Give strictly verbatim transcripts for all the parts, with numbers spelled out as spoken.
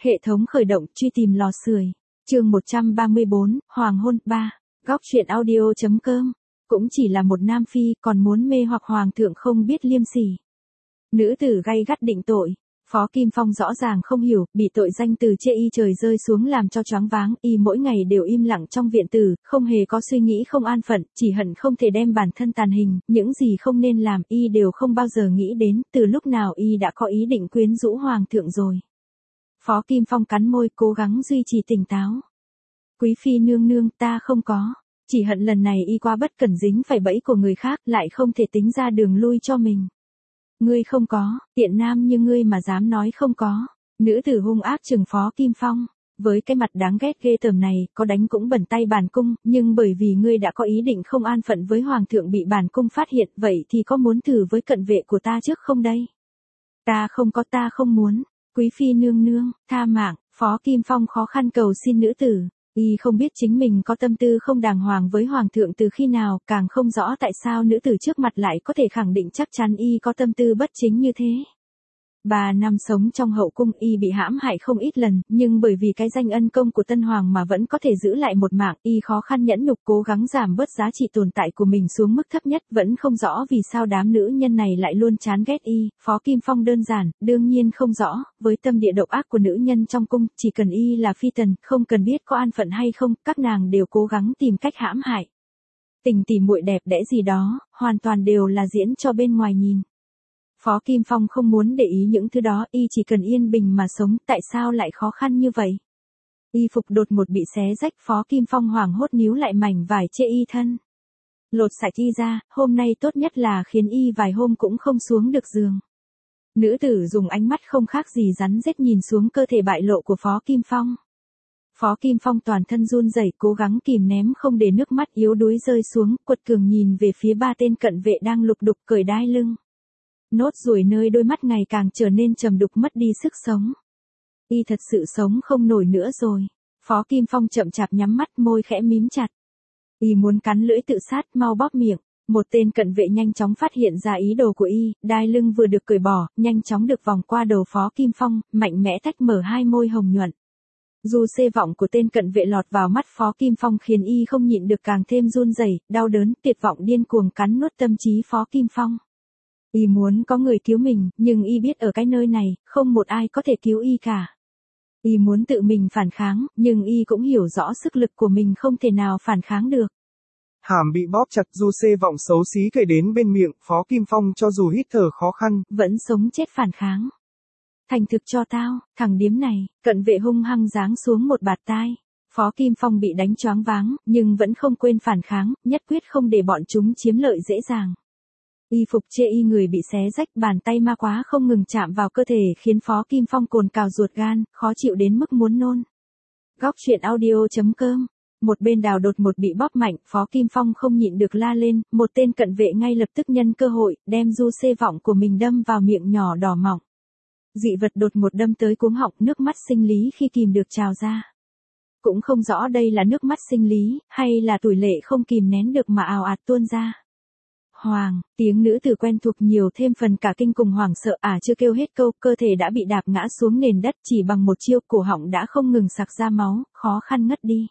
Hệ thống khởi động, truy tìm lò sưởi. Chương một trăm ba mươi bốn, Hoàng hôn ba. Góc truyện audio.com. Cũng chỉ là một nam phi, còn muốn mê hoặc hoàng thượng không biết liêm sỉ. Nữ tử gay gắt định tội. Phó Kim Phong rõ ràng không hiểu, bị tội danh từ chê y trời rơi xuống làm cho choáng váng, y mỗi ngày đều im lặng trong viện tử, không hề có suy nghĩ không an phận, chỉ hận không thể đem bản thân tàn hình, những gì không nên làm y đều không bao giờ nghĩ đến, từ lúc nào y đã có ý định quyến rũ hoàng thượng rồi. Phó Kim Phong cắn môi cố gắng duy trì tỉnh táo. Quý phi nương nương, ta không có, chỉ hận lần này y quá bất cẩn dính phải bẫy của người khác, lại không thể tính ra đường lui cho mình. Ngươi không có, tiện nam như ngươi mà dám nói không có. Nữ tử hung ác trừng Phó Kim Phong, với cái mặt đáng ghét ghê tởm này, có đánh cũng bẩn tay bản cung, nhưng bởi vì ngươi đã có ý định không an phận với hoàng thượng bị bản cung phát hiện, vậy thì có muốn thử với cận vệ của ta trước không đây? Ta không có, ta không muốn. Quý phi nương nương, tha mạng. Phó Kim Phong khó khăn cầu xin nữ tử. Y không biết chính mình có tâm tư không đàng hoàng với hoàng thượng từ khi nào, càng không rõ tại sao nữ tử trước mặt lại có thể khẳng định chắc chắn y có tâm tư bất chính như thế. Ba năm sống trong hậu cung y bị hãm hại không ít lần, nhưng bởi vì cái danh ân công của Tân Hoàng mà vẫn có thể giữ lại một mạng, y khó khăn nhẫn nhục cố gắng giảm bớt giá trị tồn tại của mình xuống mức thấp nhất, vẫn không rõ vì sao đám nữ nhân này lại luôn chán ghét y. Phó Kim Phong đơn giản, đương nhiên không rõ, với tâm địa độc ác của nữ nhân trong cung, chỉ cần y là phi tần, không cần biết có an phận hay không, các nàng đều cố gắng tìm cách hãm hại. Tình tỉ muội đẹp đẽ gì đó, hoàn toàn đều là diễn cho bên ngoài nhìn. Phó Kim Phong không muốn để ý những thứ đó, y chỉ cần yên bình mà sống, tại sao lại khó khăn như vậy? Y phục đột một bị xé rách, Phó Kim Phong hoảng hốt níu lại mảnh vải chê y thân. Lột sạch y ra, hôm nay tốt nhất là khiến y vài hôm cũng không xuống được giường. Nữ tử dùng ánh mắt không khác gì rắn rết nhìn xuống cơ thể bại lộ của Phó Kim Phong. Phó Kim Phong toàn thân run rẩy, cố gắng kìm ném không để nước mắt yếu đuối rơi xuống, quật cường nhìn về phía ba tên cận vệ đang lục đục cởi đai lưng. Nốt ruồi nơi đôi mắt ngày càng trở nên trầm đục mất đi sức sống. Y thật sự sống không nổi nữa rồi. Phó Kim Phong chậm chạp nhắm mắt, môi khẽ mím chặt. Y muốn cắn lưỡi tự sát, mau bóp miệng. Một tên cận vệ nhanh chóng phát hiện ra ý đồ của y, đai lưng vừa được cởi bỏ, nhanh chóng được vòng qua đầu Phó Kim Phong, mạnh mẽ tách mở hai môi hồng nhuận. Dù xê vọng của tên cận vệ lọt vào mắt Phó Kim Phong khiến y không nhịn được càng thêm run rẩy, đau đớn, tuyệt vọng điên cuồng cắn nuốt tâm trí Phó Kim Phong. Y muốn có người cứu mình, nhưng y biết ở cái nơi này, không một ai có thể cứu y cả. Y muốn tự mình phản kháng, nhưng y cũng hiểu rõ sức lực của mình không thể nào phản kháng được. Hàm bị bóp chặt, du xê vọng xấu xí kể đến bên miệng, Phó Kim Phong cho dù hít thở khó khăn, vẫn sống chết phản kháng. Thành thực cho tao, thằng điếm này, cận vệ hung hăng giáng xuống một bạt tai. Phó Kim Phong bị đánh choáng váng, nhưng vẫn không quên phản kháng, nhất quyết không để bọn chúng chiếm lợi dễ dàng. Y phục chê y người bị xé rách, bàn tay ma quá không ngừng chạm vào cơ thể khiến Phó Kim Phong cồn cào ruột gan, khó chịu đến mức muốn nôn. Góc truyện audio.com. Một bên đào đột một bị bóp mạnh, Phó Kim Phong không nhịn được la lên, một tên cận vệ ngay lập tức nhân cơ hội, đem du xê vọng của mình đâm vào miệng nhỏ đỏ mọng. Dị vật đột một đâm tới cuống họng, nước mắt sinh lý khi kìm được trào ra. Cũng không rõ đây là nước mắt sinh lý, hay là tủi lệ không kìm nén được mà ào ạt tuôn ra. Hoàng, tiếng nữ tử quen thuộc nhiều thêm phần cả kinh cùng hoảng sợ, à chưa kêu hết câu, cơ thể đã bị đạp ngã xuống nền đất, chỉ bằng một chiêu, cổ họng đã không ngừng sặc ra máu, khó khăn ngất đi.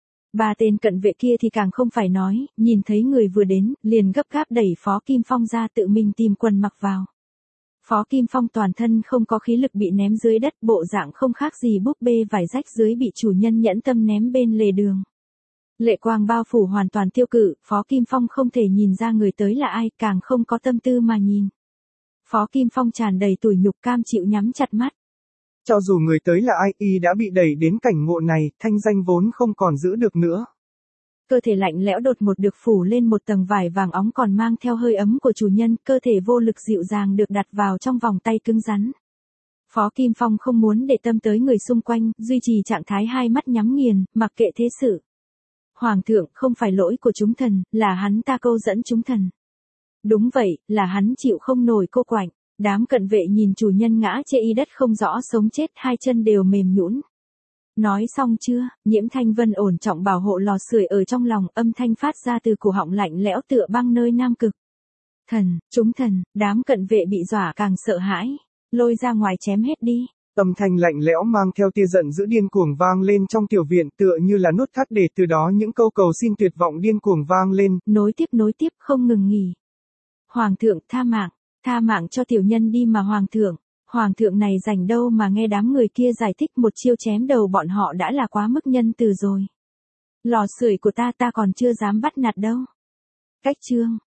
Ba tên cận vệ kia thì càng không phải nói, nhìn thấy người vừa đến, liền gấp gáp đẩy Phó Kim Phong ra tự mình tìm quần mặc vào. Phó Kim Phong toàn thân không có khí lực bị ném dưới đất, bộ dạng không khác gì búp bê vải rách dưới bị chủ nhân nhẫn tâm ném bên lề đường. Lệ quang bao phủ hoàn toàn tiêu cự, Phó Kim Phong không thể nhìn ra người tới là ai, càng không có tâm tư mà nhìn. Phó Kim Phong tràn đầy tủi nhục, cam chịu nhắm chặt mắt. Cho dù người tới là ai, y đã bị đẩy đến cảnh ngộ này, thanh danh vốn không còn giữ được nữa. Cơ thể lạnh lẽo đột một được phủ lên một tầng vải vàng óng còn mang theo hơi ấm của chủ nhân, cơ thể vô lực dịu dàng được đặt vào trong vòng tay cứng rắn. Phó Kim Phong không muốn để tâm tới người xung quanh, duy trì trạng thái hai mắt nhắm nghiền, mặc kệ thế sự. Hoàng thượng, không phải lỗi của chúng thần, là hắn ta câu dẫn chúng thần. Đúng vậy, là hắn chịu không nổi cô quạnh. Đám cận vệ nhìn chủ nhân ngã chê y đất không rõ sống chết, hai chân đều mềm nhũn. Nói xong chưa? Nhiễm Thanh Vân ổn trọng bảo hộ lò sưởi ở trong lòng, âm thanh phát ra từ cổ họng lạnh lẽo tựa băng nơi Nam Cực. Thần, chúng thần, đám cận vệ bị dọa càng sợ hãi. Lôi ra ngoài chém hết đi. Âm thanh lạnh lẽo mang theo tia giận dữ điên cuồng vang lên trong tiểu viện tựa như là nút thắt để từ đó những câu cầu xin tuyệt vọng điên cuồng vang lên. Nối tiếp nối tiếp không ngừng nghỉ. Hoàng thượng tha mạng, tha mạng cho tiểu nhân đi mà hoàng thượng. Hoàng thượng này rảnh đâu mà nghe đám người kia giải thích một chiêu chém đầu bọn họ đã là quá mức nhân từ rồi. Lò sưởi của ta ta còn chưa dám bắt nạt đâu. Cách chương